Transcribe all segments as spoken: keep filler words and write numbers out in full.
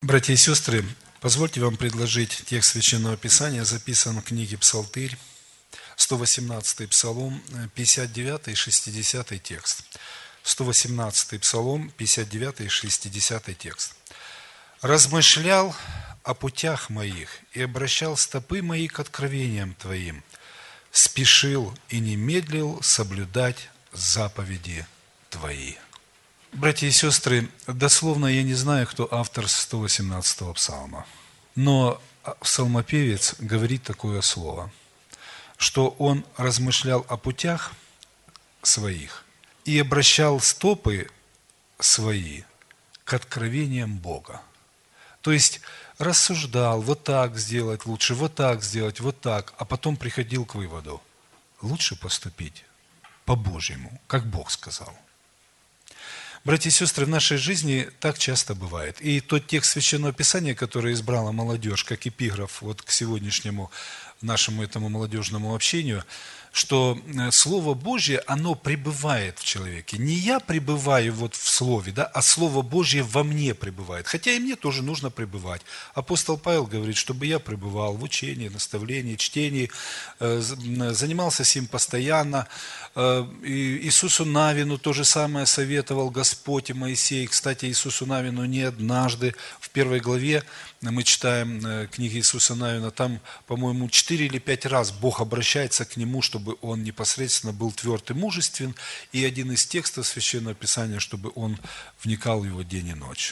Братья и сестры, позвольте вам предложить текст Священного Писания, записан в книге Псалтырь, сто восемнадцатый Псалом, пятьдесят девятый и шестидесятый текст. сто восемнадцатый Псалом, пятьдесят девятый и шестидесятый текст. «Размышлял о путях моих и обращал стопы мои к откровениям Твоим, спешил и не медлил соблюдать заповеди Твои». Братья и сестры, дословно я не знаю, кто автор сто восемнадцатого псалма, но псалмопевец говорит такое слово, что он размышлял о путях своих и обращал стопы свои к откровениям Бога. То есть рассуждал, вот так сделать лучше, вот так сделать, вот так, а потом приходил к выводу, лучше поступить по-божьему, как Бог сказал. Братья и сестры, в нашей жизни так часто бывает. И тот текст Священного Писания, который избрала молодежь, как эпиграф вот к сегодняшнему нашему этому молодежному общению, что Слово Божье, оно пребывает в человеке. Не я пребываю вот в Слове, да, а Слово Божье во мне пребывает. Хотя и мне тоже нужно пребывать. Апостол Павел говорит, чтобы я пребывал в учении, наставлении, чтении, занимался сим постоянно. Иисусу Навину то же самое советовал Господь и Моисей. Кстати, Иисусу Навину не однажды. В первой главе мы читаем книги Иисуса Навина, там, по-моему, четыре или пять раз Бог обращается к нему, чтобы он непосредственно был тверд и мужествен, и один из текстов Священного Писания, чтобы он вникал в его день и ночь.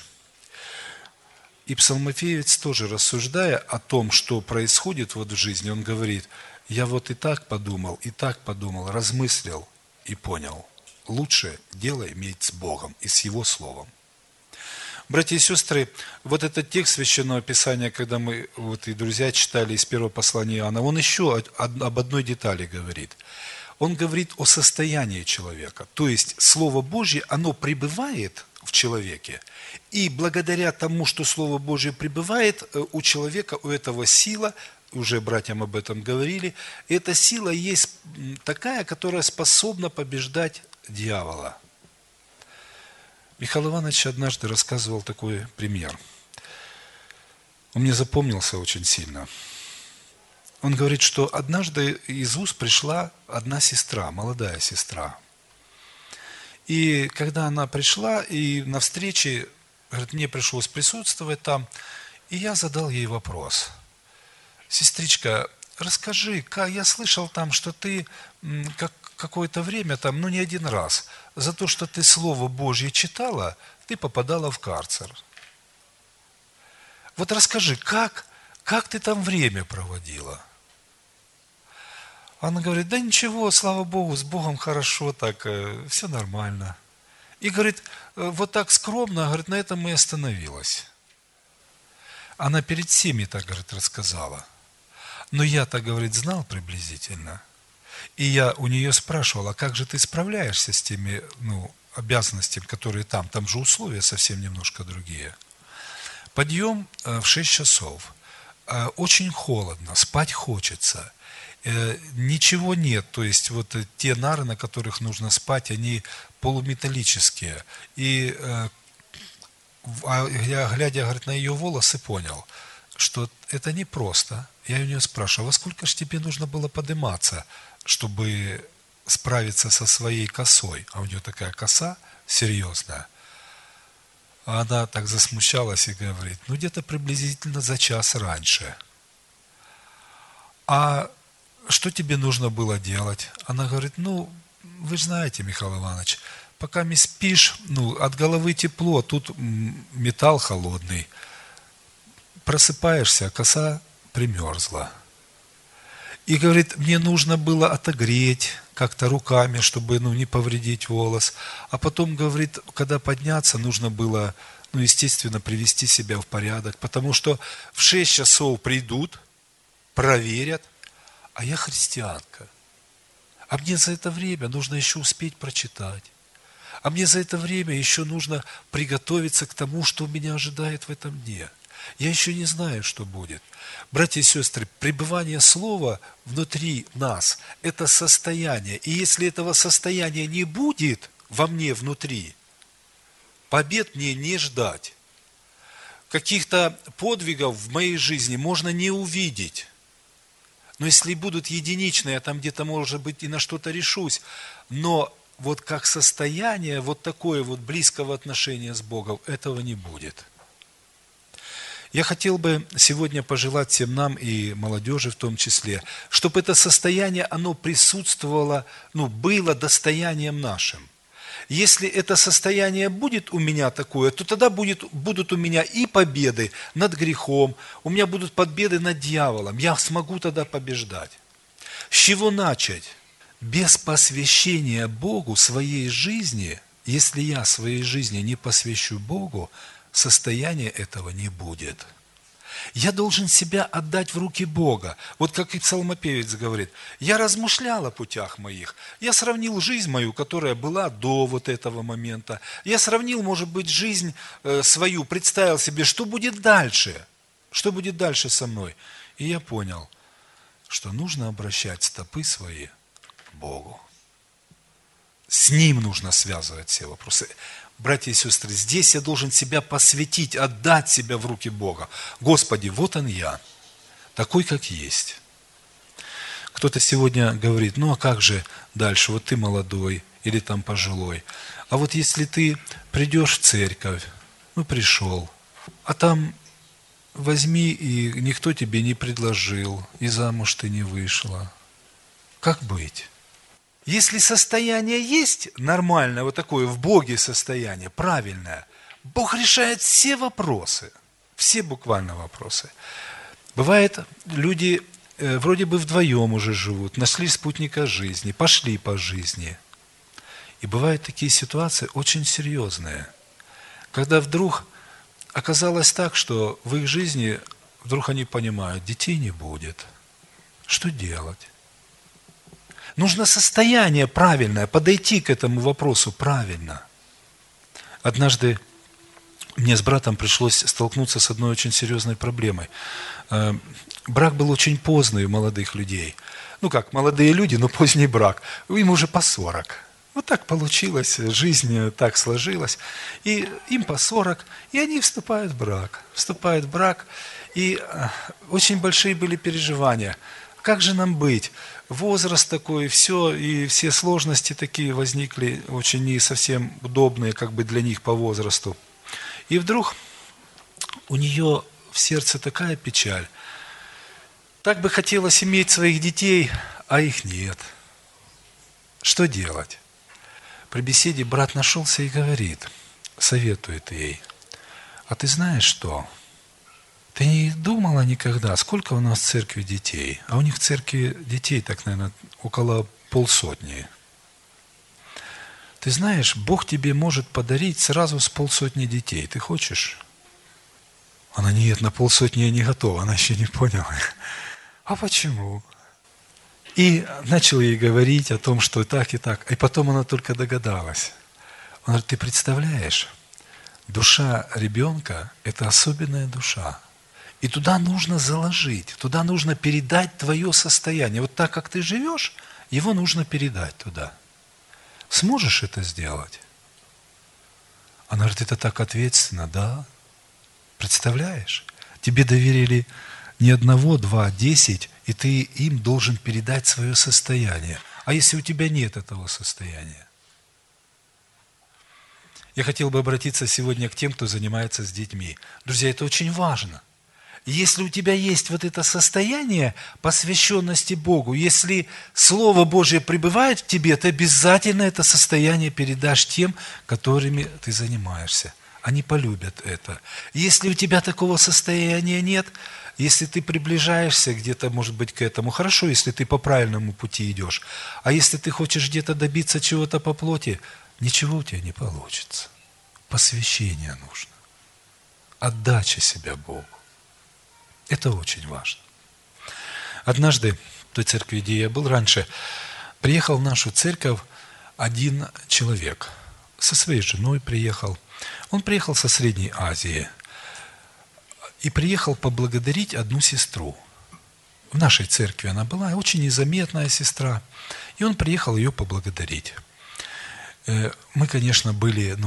И псалмопевец тоже, рассуждая о том, что происходит вот в жизни, он говорит, я вот и так подумал, и так подумал, размыслил и понял, лучше дело иметь с Богом и с Его Словом. Братья и сестры, вот этот текст Священного Писания, когда мы, вот и друзья, читали из первого послания Иоанна, он еще об одной детали говорит. Он говорит о состоянии человека. То есть, Слово Божье, оно пребывает в человеке. И благодаря тому, что Слово Божье пребывает, у человека, у этого сила, уже братьям об этом говорили, эта сила есть такая, которая способна побеждать дьявола. Михаил Иванович однажды рассказывал такой пример. Он мне запомнился очень сильно. Он говорит, что однажды из уст пришла одна сестра, молодая сестра. И когда она пришла, и на встрече, говорит, мне пришлось присутствовать там, и я задал ей вопрос. Сестричка, расскажи, я слышал там, что ты как какое-то время, там, ну не один раз, за то, что ты Слово Божье читала, ты попадала в карцер. Вот расскажи, как, как ты там время проводила? Она говорит, да ничего, слава Богу, с Богом хорошо, так, все нормально. И говорит, вот так скромно, говорит, на этом и остановилась. Она перед всеми так, говорит, рассказала. Но я-то, говорит, знал приблизительно. И я у нее спрашивал, а как же ты справляешься с теми ну, обязанностями, которые там? Там же условия совсем немножко другие. Подъем в шесть часов. Очень холодно, спать хочется. Ничего нет. То есть вот те нары, на которых нужно спать, они полуметаллические. И я, глядя, говорит, на ее волосы, понял, что это непросто. Я у нее спрашиваю, во сколько же тебе нужно было подниматься, чтобы справиться со своей косой? А у нее такая коса серьезная. А она так засмущалась и говорит, ну где-то приблизительно за час раньше. А что тебе нужно было делать? Она говорит, ну, вы же знаете, Михаил Иванович, пока не спишь, ну, от головы тепло, тут металл холодный. Просыпаешься, а коса примерзла. И говорит, мне нужно было отогреть как-то руками, чтобы ну, не повредить волос. А потом, говорит, когда подняться, нужно было, ну, естественно, привести себя в порядок. Потому что в шесть часов придут, проверят, а я христианка. А мне за это время нужно еще успеть прочитать. А мне за это время еще нужно приготовиться к тому, что меня ожидает в этом дне. Я еще не знаю, что будет. Братья и сестры, пребывание Слова внутри нас – это состояние. И если этого состояния не будет во мне внутри, побед мне не ждать. каких-то подвигов в моей жизни можно не увидеть. Но если будут единичные, я там где-то, может быть, и на что-то решусь. Но вот как состояние вот такое вот близкого отношения с Богом, этого не будет. Я хотел бы сегодня пожелать всем нам и молодежи в том числе, чтобы это состояние, оно присутствовало, ну, было достоянием нашим. Если это состояние будет у меня такое, то тогда будет, будут у меня и победы над грехом, у меня будут победы над дьяволом, я смогу тогда побеждать. С чего начать? Без посвящения Богу своей жизни, если я своей жизни не посвящу Богу, состояния этого не будет. Я должен себя отдать в руки Бога. Вот как и псалмопевец говорит, я размышлял о путях моих, я сравнил жизнь мою, которая была до вот этого момента, я сравнил, может быть, жизнь свою, представил себе, что будет дальше, что будет дальше со мной. И я понял, что нужно обращать стопы свои к Богу. С Ним нужно связывать все вопросы. Братья и сестры, здесь я должен себя посвятить, отдать себя в руки Бога. Господи, вот он я, такой, как есть. Кто-то сегодня говорит, ну а как же дальше, вот ты молодой или там пожилой. А вот если ты придешь в церковь, ну пришел, а там возьми, и никто тебе не предложил, и замуж ты не вышла. Как быть? Если состояние есть нормальное, вот такое в Боге состояние, правильное, Бог решает все вопросы, все буквально вопросы. Бывает, люди э, вроде бы вдвоем уже живут, нашли спутника жизни, пошли по жизни. И бывают такие ситуации очень серьезные, когда вдруг оказалось так, что в их жизни вдруг они понимают, детей не будет. Что делать? Нужно состояние правильное, подойти к этому вопросу правильно. Однажды мне с братом пришлось столкнуться с одной очень серьезной проблемой. Брак был очень поздний у молодых людей. Ну как, молодые люди, но поздний брак. Им уже по сорок. Вот так получилось, жизнь так сложилась. И им по сорок, и они вступают в брак. Вступают в брак, и очень большие были переживания. Как же нам быть? Возраст такой, все, и все сложности такие возникли, очень не совсем удобные как бы для них по возрасту. И вдруг у нее в сердце такая печаль. Так бы хотелось иметь своих детей, а их нет. Что делать? При беседе брат нашелся и говорит, советует ей, а ты знаешь что? Ты не думала никогда, сколько у нас в церкви детей? А у них в церкви детей, так, наверное, около полсотни. Ты знаешь, Бог тебе может подарить сразу с полсотни детей. Ты хочешь? Она, нет, на полсотни я не готова, она еще не поняла. А почему? И начал ей говорить о том, что так и так. И потом она только догадалась. Он говорит, ты представляешь, душа ребенка – это особенная душа. И туда нужно заложить, туда нужно передать твое состояние. Вот так, как ты живешь, его нужно передать туда. Сможешь это сделать? Она говорит, это так ответственно, да? Представляешь? Тебе доверили не одного, два, десять, и ты им должен передать свое состояние. А если у тебя нет этого состояния? Я хотел бы обратиться сегодня к тем, кто занимается с детьми. Друзья, это очень важно. Если у тебя есть вот это состояние посвященности Богу, если Слово Божье пребывает в тебе, ты обязательно это состояние передашь тем, которыми ты занимаешься. Они полюбят это. Если у тебя такого состояния нет, если ты приближаешься где-то, может быть, к этому, хорошо, если ты по правильному пути идешь. А если ты хочешь где-то добиться чего-то по плоти, ничего у тебя не получится. Посвящение нужно. Отдача себя Богу. Это очень важно. Однажды в той церкви, где я был раньше, приехал в нашу церковь один человек. Со своей женой приехал. Он приехал со Средней Азии. И приехал поблагодарить одну сестру. В нашей церкви она была, очень незаметная сестра. И он приехал ее поблагодарить. Мы, конечно, были, ну,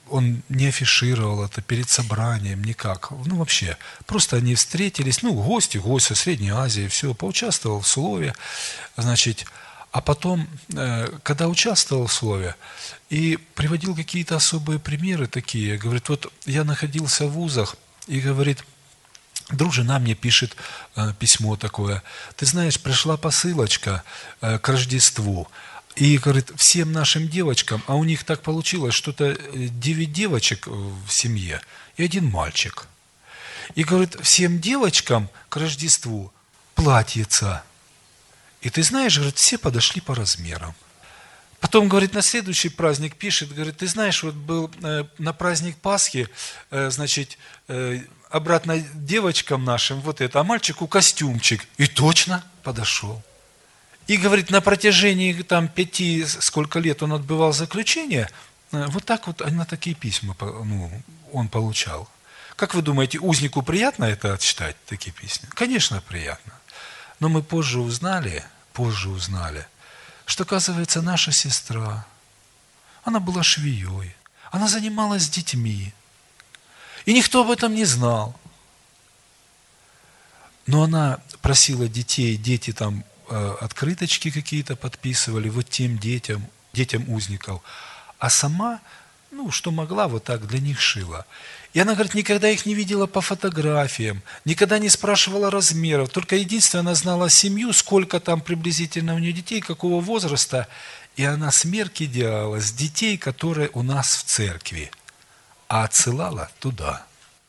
он не афишировал это перед собранием никак. Ну, вообще, просто они встретились, ну, гости, гости Средней Азии, все, поучаствовал в слове, значит, а потом, когда участвовал в слове и приводил какие-то особые примеры такие, говорит, вот я находился в вузах, и говорит, друг жена мне пишет э, письмо такое, ты знаешь, пришла посылочка э, к Рождеству, и, говорит, всем нашим девочкам, а у них так получилось, что-то девять девочек в семье и один мальчик. И, говорит, всем девочкам к Рождеству платьица. И ты знаешь, говорит, все подошли по размерам. Потом, говорит, на следующий праздник пишет, говорит, ты знаешь, вот был э, на праздник Пасхи, э, значит, э, обратно девочкам нашим вот это, а мальчику костюмчик. И точно подошел. И, говорит, на протяжении там пяти, сколько лет он отбывал заключение, э, вот так вот, на такие письма ну, он получал. Как вы думаете, узнику приятно это читать, такие письма? Конечно, приятно. Но мы позже узнали, позже узнали, что, оказывается, наша сестра, она была швеей, она занималась с детьми, и никто об этом не знал. Но она просила детей, дети там э, открыточки какие-то подписывали вот тем детям, детям узников, а сама, ну, что могла, вот так для них шила. И она, говорит, никогда их не видела по фотографиям, никогда не спрашивала размеров, только единственное, она знала семью, сколько там приблизительно у нее детей, какого возраста, и она смерки делала с детей, которые у нас в церкви, а отсылала туда.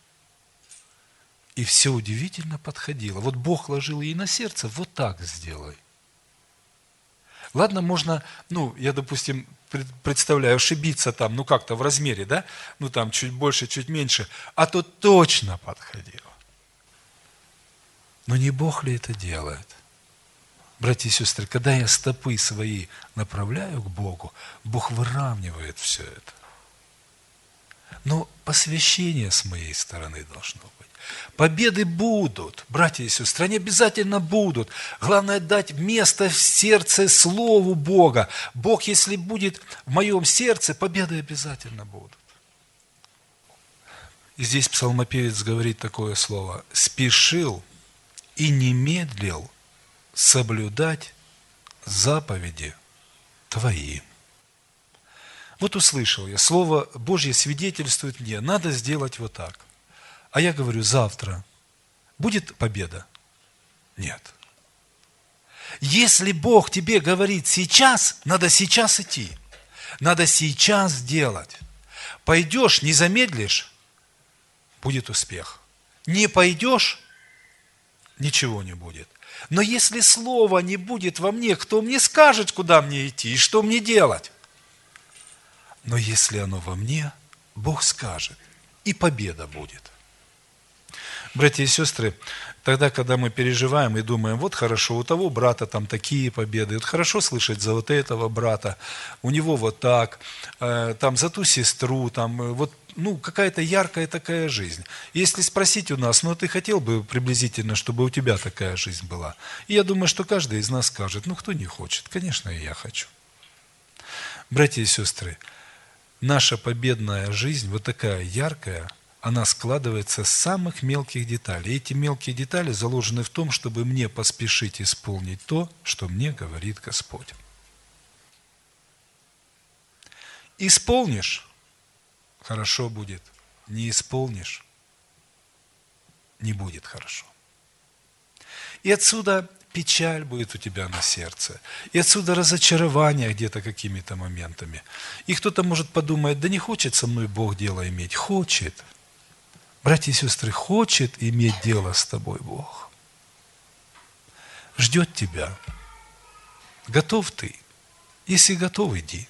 И все удивительно подходило. Вот Бог ложил ей на сердце, вот так сделай. Ладно, можно, ну, я, допустим, представляю, ошибиться там, ну, как-то в размере, да? Ну, там, чуть больше, чуть меньше. А то точно подходило. Но не Бог ли это делает? Братья и сестры, когда я стопы свои направляю к Богу, Бог выравнивает все это. Но посвящение с моей стороны должно быть. Победы будут, братья и сестры, они обязательно будут. Главное дать место в сердце Слову Бога. Бог, если будет в моем сердце, победы обязательно будут. И здесь псалмопевец говорит такое слово: «Спешил и не медлил соблюдать заповеди Твои». Вот услышал я, Слово Божье свидетельствует мне, надо сделать вот так. А я говорю, завтра будет победа? Нет. Если Бог тебе говорит сейчас, надо сейчас идти. Надо сейчас делать. Пойдешь, не замедлишь, будет успех. Не пойдешь, ничего не будет. Но если слова не будет во мне, кто мне скажет, куда мне идти и что мне делать? Но если оно во мне, Бог скажет, и победа будет. Братья и сестры, тогда, когда мы переживаем и думаем, вот хорошо, у того брата там такие победы, вот хорошо слышать за вот этого брата, у него вот так, э, там за ту сестру, там э, вот, ну, какая-то яркая такая жизнь. Если спросить у нас, ну, ты хотел бы приблизительно, чтобы у тебя такая жизнь была? И я думаю, что каждый из нас скажет, ну, кто не хочет? Конечно, и я хочу. Братья и сестры, наша победная жизнь, вот такая яркая, она складывается с самых мелких деталей. И эти мелкие детали заложены в том, чтобы мне поспешить исполнить то, что мне говорит Господь. Исполнишь – хорошо будет. Не исполнишь – не будет хорошо. И отсюда печаль будет у тебя на сердце. И отсюда разочарование где-то какими-то моментами. И кто-то может подумать, да не хочет со мной Бог дело иметь. Хочет. Братья и сестры, хочет иметь дело с тобой Бог. Ждет тебя. Готов ты? Если готов, иди.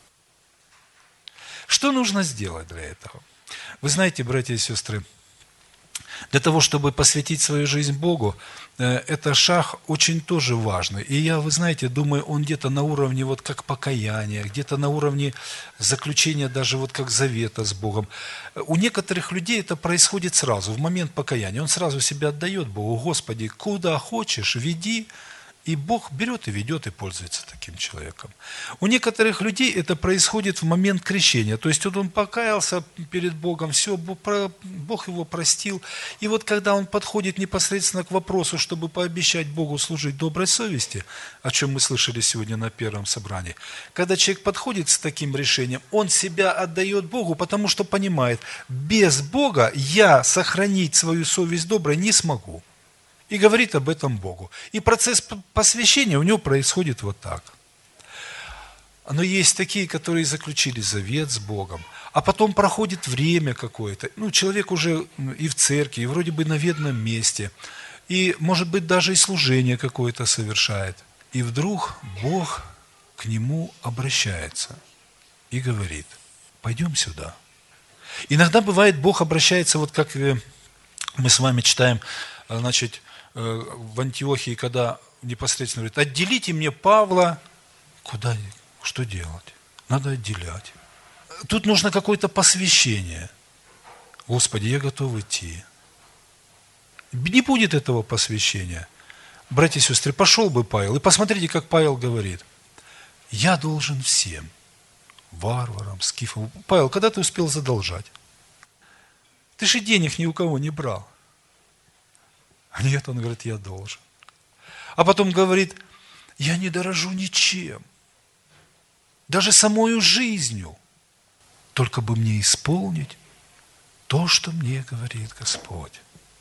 Что нужно сделать для этого? Вы знаете, братья и сестры, для того, чтобы посвятить свою жизнь Богу, это шаг очень тоже важный. И я, вы знаете, думаю, он где-то на уровне вот как покаяния, где-то на уровне заключения даже вот как завета с Богом. У некоторых людей это происходит сразу, в момент покаяния. Он сразу себя отдает Богу. Господи, куда хочешь, веди, И Бог берет и ведет, и пользуется таким человеком. У некоторых людей это происходит в момент крещения. То есть вот он покаялся перед Богом, все, Бог его простил. И вот когда он подходит непосредственно к вопросу, чтобы пообещать Богу служить доброй совести, о чем мы слышали сегодня на первом собрании, когда человек подходит с таким решением, он себя отдает Богу, потому что понимает, без Бога я сохранить свою совесть доброй не смогу. И говорит об этом Богу. И процесс посвящения у него происходит вот так. Но есть такие, которые заключили завет с Богом, а потом проходит время какое-то. Ну, человек уже и в церкви, и вроде бы на видном месте, и, может быть, даже и служение какое-то совершает. И вдруг Бог к нему обращается и говорит: пойдем сюда. Иногда бывает, Бог обращается, вот как мы с вами читаем, значит, в Антиохии, когда непосредственно говорит: отделите мне Павла. Куда? Что делать? Надо отделять. Тут нужно какое-то посвящение. Господи, я готов идти. Не будет этого посвящения. Братья и сестры, пошел бы Павел. И посмотрите, как Павел говорит: я должен всем, варварам, скифам. Павел, когда ты успел задолжать? Ты же денег ни у кого не брал. Нет, он говорит, я должен. А потом говорит: я не дорожу ничем, даже самою жизнью, только бы мне исполнить то, что мне говорит Господь.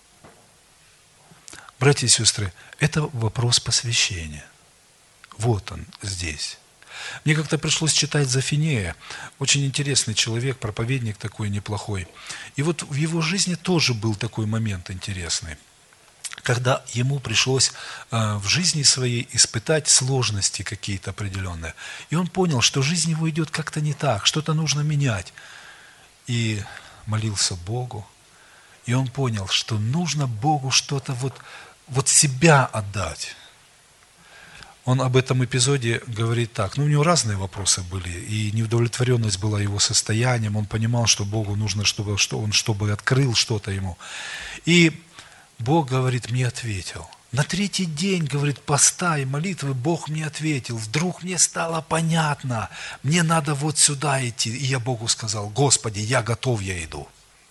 Братья и сестры, это вопрос посвящения. Вот он здесь. Мне как-то пришлось читать Зафинея, очень интересный человек, проповедник такой неплохой. И вот в его жизни тоже был такой момент интересный, когда ему пришлось э, в жизни своей испытать сложности какие-то определенные. И он понял, что жизнь его идет как-то не так, что-то нужно менять. И молился Богу. И он понял, что нужно Богу что-то вот, вот себя отдать. Он об этом эпизоде говорит так. Ну, у него разные вопросы были. И неудовлетворенность была его состоянием. Он понимал, что Богу нужно, чтобы, что он чтобы открыл что-то ему. И Бог, говорит, мне ответил. На третий день, говорит, поста и молитвы Бог мне ответил. Вдруг мне стало понятно, мне надо вот сюда идти. И я Богу сказал: Господи, я готов, я иду.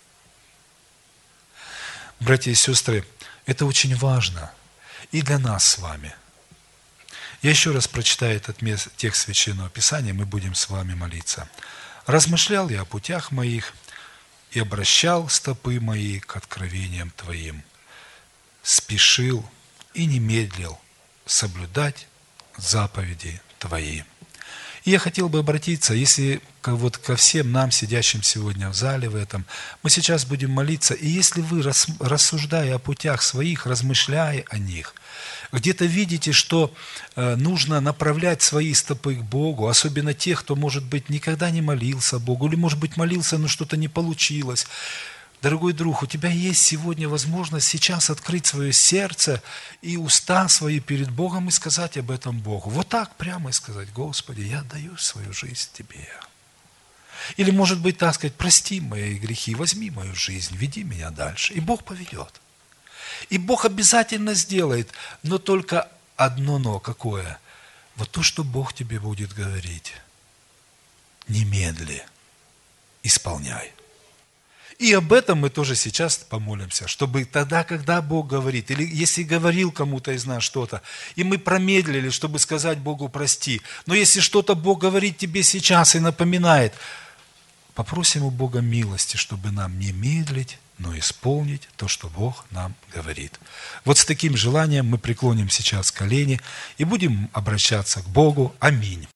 Братья и сестры, это очень важно и для нас с вами. Я еще раз прочитаю этот текст Священного Писания, мы будем с вами молиться. «Размышлял я о путях моих и обращал стопы мои к откровениям Твоим. Спешил и не медлил соблюдать заповеди Твои». И я хотел бы обратиться, если вот ко всем нам, сидящим сегодня в зале в этом, мы сейчас будем молиться, и если вы, рассуждая о путях своих, размышляя о них, где-то видите, что нужно направлять свои стопы к Богу, особенно тех, кто, может быть, никогда не молился Богу, или, может быть, молился, но что-то не получилось. Дорогой друг, у тебя есть сегодня возможность сейчас открыть свое сердце и уста свои перед Богом и сказать об этом Богу. Вот так прямо и сказать: Господи, я отдаю свою жизнь Тебе. Или, может быть, так сказать: прости мои грехи, возьми мою жизнь, веди меня дальше. И Бог поведет. И Бог обязательно сделает, но только одно но. Какое? Вот то, что Бог тебе будет говорить. Немедли, исполняй. И об этом мы тоже сейчас помолимся, чтобы тогда, когда Бог говорит, или если говорил кому-то из нас что-то, и мы промедлили, чтобы сказать Богу прости, но если что-то Бог говорит тебе сейчас и напоминает, попросим у Бога милости, чтобы нам не медлить, но исполнить то, что Бог нам говорит. Вот с таким желанием мы преклоним сейчас колени и будем обращаться к Богу. Аминь.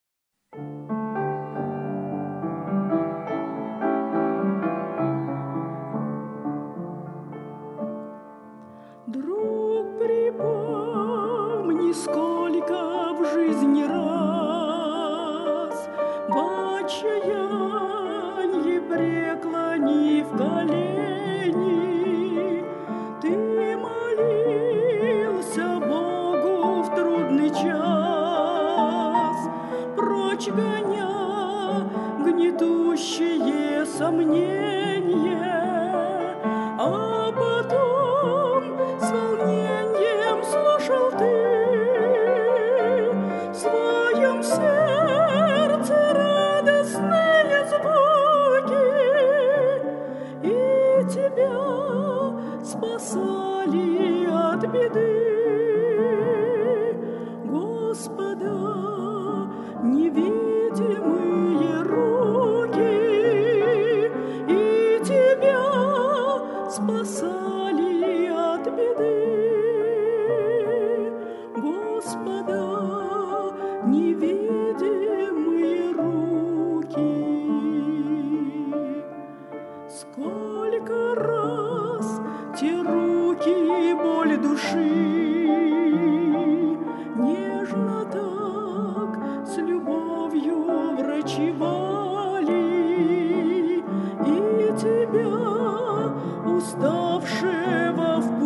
Друг, припомни, сколько в жизни раз в отчаянии преклонив колени, ты молился Богу в трудный час, спасали от беды. Господа, невидимые руки и Тебя спасали от беды. Господа, невидимые руки. Сколько раз те руки боль души нежно так с любовью врачевали, и Тебя, уставшего в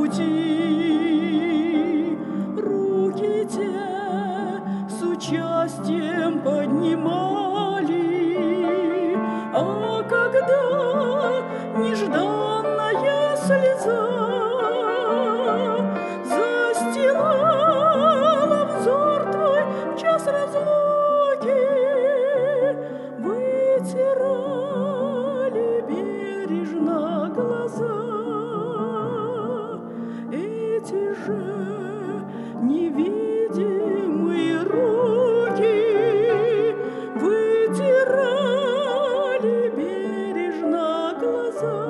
пути, руки те с участием поднимали. А когда нежданная слеза застилала взор Твой в час разлуки, вытирали бережно глаза эти же невидимые руки, вытирали бережно глаза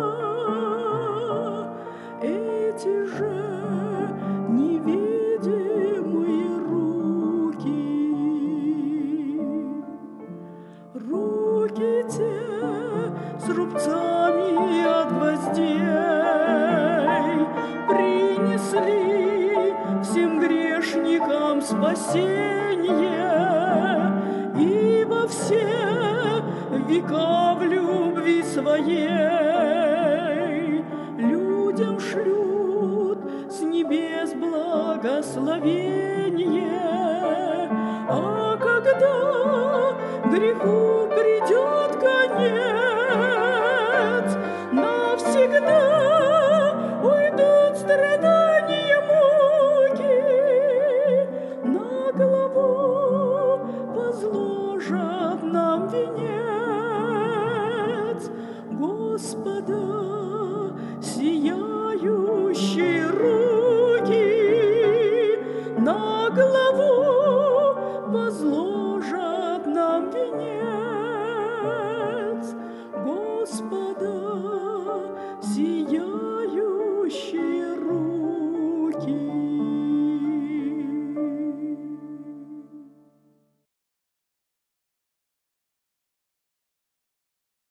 эти же невидимые руки. Руки те с рубцами от гвоздей принесли всем грешникам спасение, и во все века в любви своей людям шлют с небес благословение. А когда греху придет конец, навсегда уйдут страдания, муки, на голову возложат нам венец. Господа, сияющие руки на голову возложат нам венец. Господа,